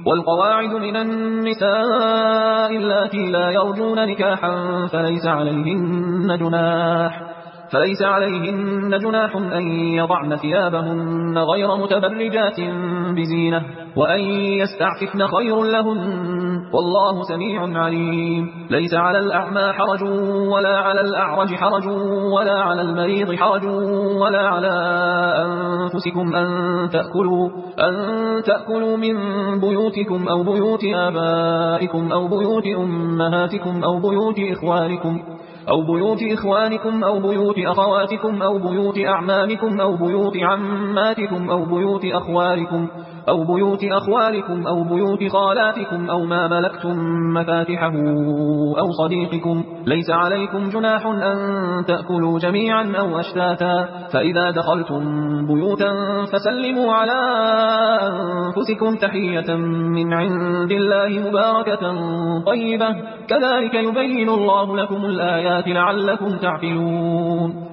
والقواعد من النساء اللاتي لا يرجون نكاحا فليس عليهن جناح أن يضعن ثيابهن غير متبرجات بزينة، وأن يستعففن خير لهن، والله سميع عليم. ليس على الأعمى حرج ولا على الأعرج حرج ولا على المريض حرج ولا على أنفسكم أن تأكلوا من بيوتكم أو بيوت آبائكم أو بيوت أمهاتكم أو بيوت إخوانكم أو بيوت أخواتكم أو بيوت أعمامكم أو بيوت عماتكم أو بيوت أخوالكم أو بيوت خالاتكم أو ما ملكتم مفاتحه أو صديقكم. ليس عليكم جناح أن تأكلوا جميعا أو أشتاتا، فإذا دخلتم بيوتا فسلموا على أنفسكم تحية من عند الله مباركة طيبة، كذلك يبين الله لكم الآيات لعلكم تعقلون.